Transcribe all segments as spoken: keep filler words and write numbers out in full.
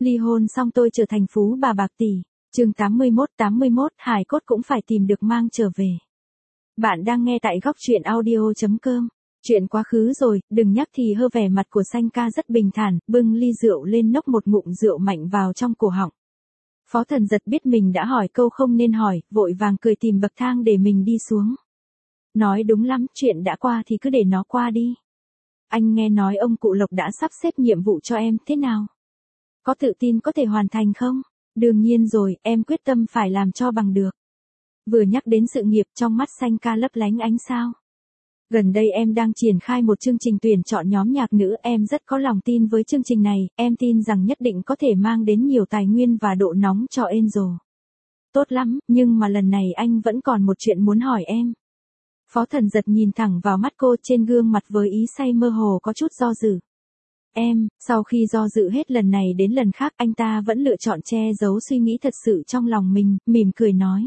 Ly hôn xong tôi trở thành phú bà bạc tỷ. Chương tám mươi mốt tám mươi mốt hài cốt cũng phải tìm được mang trở về. Bạn đang nghe tại góc truyện audio chấm com. Chuyện quá khứ rồi, đừng nhắc thì hơ. Vẻ mặt của Sanh ca rất bình thản, bưng ly rượu lên nốc một ngụm rượu mạnh vào trong cổ họng. Phó Thần Giật biết mình đã hỏi câu không nên hỏi, vội vàng cười tìm bậc thang để mình đi xuống. Nói đúng lắm, chuyện đã qua thì cứ để nó qua đi. Anh nghe nói ông cụ Lộc đã sắp xếp nhiệm vụ cho em, thế nào? Có tự tin có thể hoàn thành không? Đương nhiên rồi, em quyết tâm phải làm cho bằng được. Vừa nhắc đến sự nghiệp, trong mắt Sanh ca lấp lánh ánh sao. Gần đây em đang triển khai một chương trình tuyển chọn nhóm nhạc nữ, em rất có lòng tin với chương trình này, em tin rằng nhất định có thể mang đến nhiều tài nguyên và độ nóng cho Angel. Tốt lắm, nhưng mà lần này anh vẫn còn một chuyện muốn hỏi em. Phó Thần Giật nhìn thẳng vào mắt cô, trên gương mặt với ý say mơ hồ có chút do dự. Em, sau khi do dự hết lần này đến lần khác, anh ta vẫn lựa chọn che giấu suy nghĩ thật sự trong lòng mình, mỉm cười nói.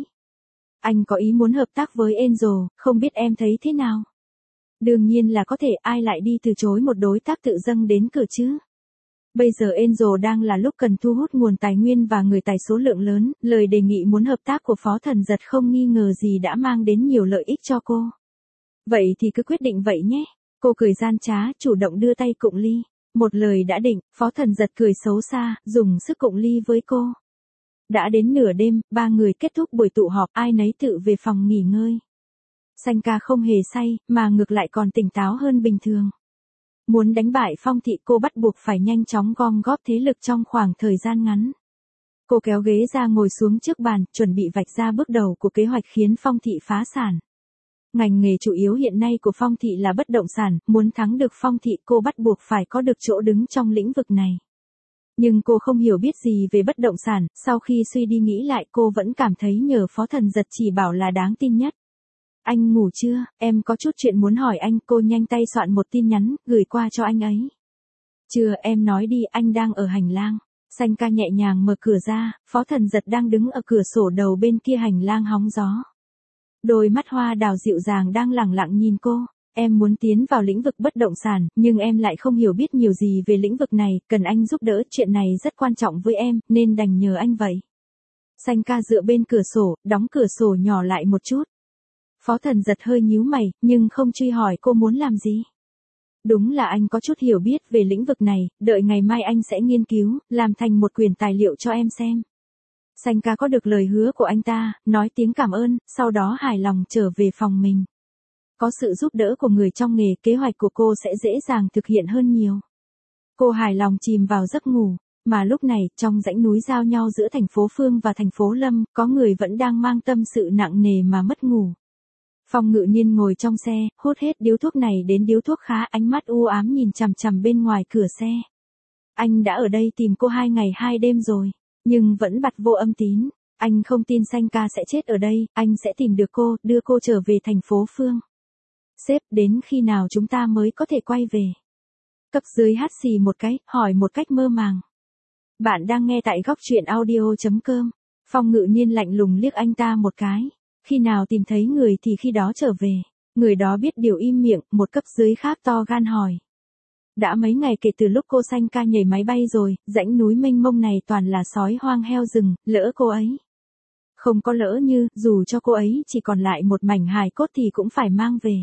Anh có ý muốn hợp tác với Angel, không biết em thấy thế nào? Đương nhiên là có thể, ai lại đi từ chối một đối tác tự dâng đến cửa chứ? Bây giờ Angel đang là lúc cần thu hút nguồn tài nguyên và người tài số lượng lớn, lời đề nghị muốn hợp tác của Phó Thần Giật không nghi ngờ gì đã mang đến nhiều lợi ích cho cô. Vậy thì cứ quyết định vậy nhé. Cô cười gian trá, chủ động đưa tay cụng ly. Một lời đã định, Phó Thần Giật cười xấu xa, dùng sức cụng ly với cô. Đã đến nửa đêm, ba người kết thúc buổi tụ họp, ai nấy tự về phòng nghỉ ngơi. Sanh ca không hề say, mà ngược lại còn tỉnh táo hơn bình thường. Muốn đánh bại Phong Thị, cô bắt buộc phải nhanh chóng gom góp thế lực trong khoảng thời gian ngắn. Cô kéo ghế ra ngồi xuống trước bàn, chuẩn bị vạch ra bước đầu của kế hoạch khiến Phong Thị phá sản. Ngành nghề chủ yếu hiện nay của Phong Thị là bất động sản, muốn thắng được Phong Thị cô bắt buộc phải có được chỗ đứng trong lĩnh vực này. Nhưng cô không hiểu biết gì về bất động sản, sau khi suy đi nghĩ lại cô vẫn cảm thấy nhờ Phó Thần Giật chỉ bảo là đáng tin nhất. Anh ngủ chưa, em có chút chuyện muốn hỏi anh, cô nhanh tay soạn một tin nhắn, gửi qua cho anh ấy. Chưa, em nói đi, anh đang ở hành lang. Sanh ca nhẹ nhàng mở cửa ra, Phó Thần Giật đang đứng ở cửa sổ đầu bên kia hành lang hóng gió. Đôi mắt hoa đào dịu dàng đang lẳng lặng nhìn cô. Em muốn tiến vào lĩnh vực bất động sản, nhưng em lại không hiểu biết nhiều gì về lĩnh vực này, cần anh giúp đỡ, chuyện này rất quan trọng với em, nên đành nhờ anh vậy. Sanh ca dựa bên cửa sổ, đóng cửa sổ nhỏ lại một chút. Phó Thần Giật hơi nhíu mày, nhưng không truy hỏi cô muốn làm gì. Đúng là anh có chút hiểu biết về lĩnh vực này, đợi ngày mai anh sẽ nghiên cứu, làm thành một quyển tài liệu cho em xem. Sanh ca có được lời hứa của anh ta, nói tiếng cảm ơn, sau đó hài lòng trở về phòng mình. Có sự giúp đỡ của người trong nghề, kế hoạch của cô sẽ dễ dàng thực hiện hơn nhiều. Cô hài lòng chìm vào giấc ngủ, mà lúc này, trong dãy núi giao nhau giữa thành phố Phương và thành phố Lâm, có người vẫn đang mang tâm sự nặng nề mà mất ngủ. Phong Ngự Nhiên ngồi trong xe, hút hết điếu thuốc này đến điếu thuốc khá, ánh mắt u ám nhìn chằm chằm bên ngoài cửa xe. Anh đã ở đây tìm cô hai ngày hai đêm rồi, nhưng vẫn bặt vô âm tín. Anh không tin Sanh ca sẽ chết ở đây, anh sẽ tìm được cô, đưa cô trở về thành phố Phương. Sếp, đến khi nào chúng ta mới có thể quay về? Cấp dưới hắt xì một cái, hỏi một cách mơ màng. Bạn đang nghe tại góc truyện audio chấm com. Phong Ngự Nhiên lạnh lùng liếc anh ta một cái. Khi nào tìm thấy người thì khi đó trở về. Người đó biết điều im miệng, một cấp dưới khác to gan hỏi. Đã mấy ngày kể từ lúc cô Sanh ca nhảy máy bay rồi, dãy núi mênh mông này toàn là sói hoang heo rừng, lỡ cô ấy. Không có lỡ như, dù cho cô ấy chỉ còn lại một mảnh hài cốt thì cũng phải mang về.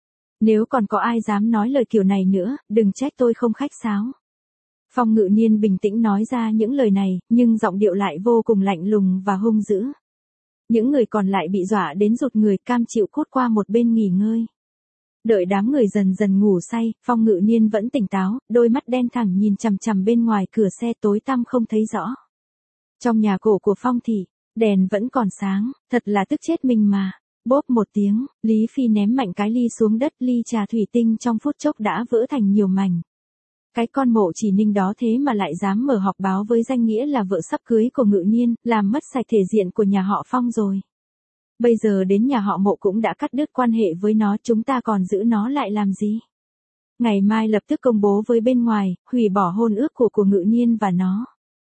Nếu còn có ai dám nói lời kiểu này nữa, đừng trách tôi không khách sáo. Phong Ngự Nhiên bình tĩnh nói ra những lời này, nhưng giọng điệu lại vô cùng lạnh lùng và hung dữ. Những người còn lại bị dọa đến rụt người, cam chịu cút qua một bên nghỉ ngơi. Đợi đám người dần dần ngủ say, Phong Ngự Nhiên vẫn tỉnh táo, đôi mắt đen thẳng nhìn chằm chằm bên ngoài cửa xe tối tăm không thấy rõ. Trong nhà cổ của Phong Thị, đèn vẫn còn sáng, thật là tức chết mình mà. Bốp một tiếng, Lý Phi ném mạnh cái ly xuống đất, ly trà thủy tinh trong phút chốc đã vỡ thành nhiều mảnh. Cái con Mộ Chỉ Ninh đó thế mà lại dám mở họp báo với danh nghĩa là vợ sắp cưới của Ngự Nhiên, làm mất sạch thể diện của nhà họ Phong rồi. Bây giờ đến nhà họ Mộ cũng đã cắt đứt quan hệ với nó, chúng ta còn giữ nó lại làm gì? Ngày mai lập tức công bố với bên ngoài, hủy bỏ hôn ước của của Ngự Nhiên và nó.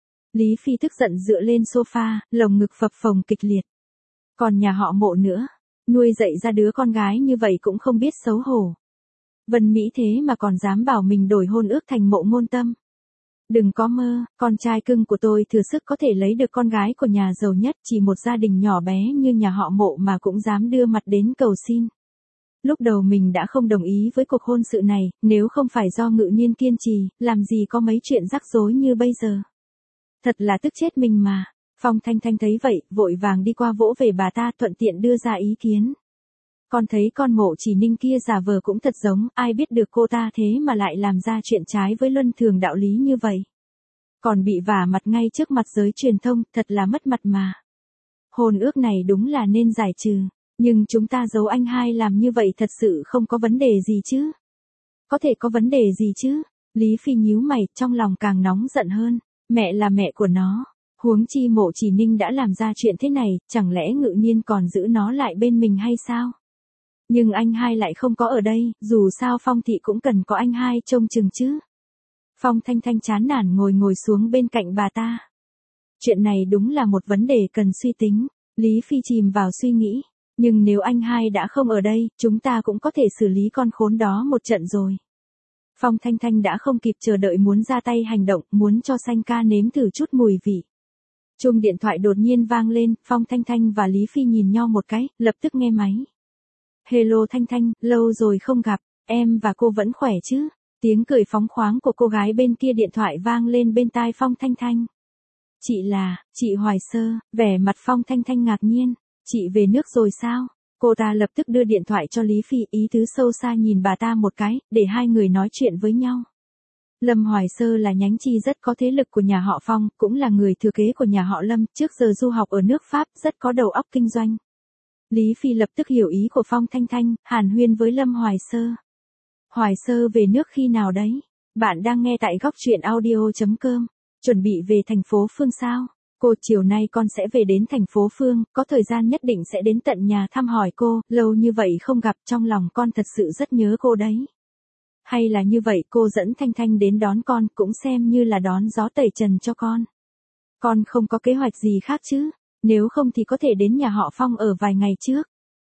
Lý Phi tức giận dựa lên sofa, lồng ngực phập phồng kịch liệt. Còn nhà họ Mộ nữa, nuôi dạy ra đứa con gái như vậy cũng không biết xấu hổ. Vân Mỹ thế mà còn dám bảo mình đổi hôn ước thành Mộ Ngôn Tâm. Đừng có mơ, con trai cưng của tôi thừa sức có thể lấy được con gái của nhà giàu nhất, chỉ một gia đình nhỏ bé như nhà họ Mộ mà cũng dám đưa mặt đến cầu xin. Lúc đầu mình đã không đồng ý với cuộc hôn sự này, nếu không phải do Ngự Nhiên kiên trì, làm gì có mấy chuyện rắc rối như bây giờ. Thật là tức chết mình mà. Phong Thanh Thanh thấy vậy, vội vàng đi qua vỗ về bà ta, thuận tiện đưa ra ý kiến. Con thấy con Mộ Chỉ Ninh kia giả vờ cũng thật giống, ai biết được cô ta thế mà lại làm ra chuyện trái với luân thường đạo lý như vậy. Còn bị vả mặt ngay trước mặt giới truyền thông, thật là mất mặt mà. Hôn ước này đúng là nên giải trừ, nhưng chúng ta giấu anh hai làm như vậy thật sự không có vấn đề gì chứ? Có thể có vấn đề gì chứ? Lý Phi nhíu mày, trong lòng càng nóng giận hơn. Mẹ là mẹ của nó. Huống chi Mộ Chỉ Ninh đã làm ra chuyện thế này, chẳng lẽ Ngự Nhiên còn giữ nó lại bên mình hay sao? Nhưng anh hai lại không có ở đây, dù sao Phong thị cũng cần có anh hai trông chừng chứ. Phong Thanh Thanh chán nản ngồi ngồi xuống bên cạnh bà ta. Chuyện này đúng là một vấn đề cần suy tính. Lý Phi chìm vào suy nghĩ. Nhưng nếu anh hai đã không ở đây, chúng ta cũng có thể xử lý con khốn đó một trận rồi. Phong Thanh Thanh đã không kịp chờ đợi muốn ra tay hành động, muốn cho Sanh ca nếm thử chút mùi vị. Chuông điện thoại đột nhiên vang lên, Phong Thanh Thanh và Lý Phi nhìn nhau một cái, lập tức nghe máy. Hello Thanh Thanh, lâu rồi không gặp, em và cô vẫn khỏe chứ? Tiếng cười phóng khoáng của cô gái bên kia điện thoại vang lên bên tai Phong Thanh Thanh. Chị là, chị Hoài Sơ, vẻ mặt Phong Thanh Thanh ngạc nhiên. Chị về nước rồi sao? Cô ta lập tức đưa điện thoại cho Lý Phi, ý tứ sâu xa nhìn bà ta một cái, để hai người nói chuyện với nhau. Lâm Hoài Sơ là nhánh chi rất có thế lực của nhà họ Phong, cũng là người thừa kế của nhà họ Lâm, trước giờ du học ở nước Pháp, rất có đầu óc kinh doanh. Lý Phi lập tức hiểu ý của Phong Thanh Thanh, hàn huyên với Lâm Hoài Sơ. Hoài Sơ về nước khi nào đấy? Bạn đang nghe tại góc truyện audio chấm com. Chuẩn bị về thành phố Phương sao? Cô, chiều nay con sẽ về đến thành phố Phương, có thời gian nhất định sẽ đến tận nhà thăm hỏi cô, lâu như vậy không gặp, trong lòng con thật sự rất nhớ cô đấy. Hay là như vậy, cô dẫn Thanh Thanh đến đón con, cũng xem như là đón gió tẩy trần cho con. Con không có kế hoạch gì khác chứ? Nếu không thì có thể đến nhà họ Phong ở vài ngày trước.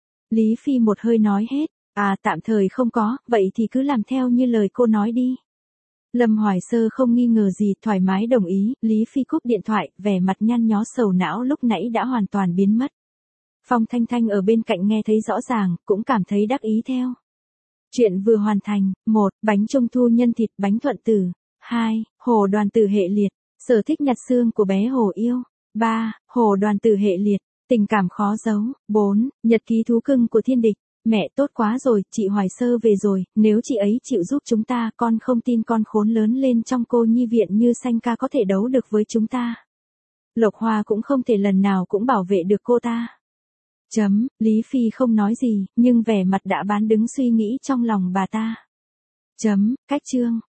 Lý Phi một hơi nói hết, à tạm thời không có, vậy thì cứ làm theo như lời cô nói đi. Lâm Hoài Sơ không nghi ngờ gì, thoải mái đồng ý, Lý Phi cúp điện thoại, vẻ mặt nhăn nhó sầu não lúc nãy đã hoàn toàn biến mất. Phong Thanh Thanh ở bên cạnh nghe thấy rõ ràng, cũng cảm thấy đắc ý theo. Chuyện vừa hoàn thành, một. Bánh trung thu nhân thịt bánh thuận tử. hai. Hồ Đoàn Tử hệ liệt, sở thích nhặt xương của bé Hồ yêu. ba. Hồ Đoàn Tử hệ liệt, tình cảm khó giấu. bốn. Nhật ký thú cưng của thiên địch. Mẹ tốt quá rồi, chị Hoài Sơ về rồi, nếu chị ấy chịu giúp chúng ta, con không tin con khốn lớn lên trong cô nhi viện như Sanh ca có thể đấu được với chúng ta. Lộc Hoa cũng không thể lần nào cũng bảo vệ được cô ta. Chấm, Lý Phi không nói gì, nhưng vẻ mặt đã bán đứng suy nghĩ trong lòng bà ta. Chấm, cách chương.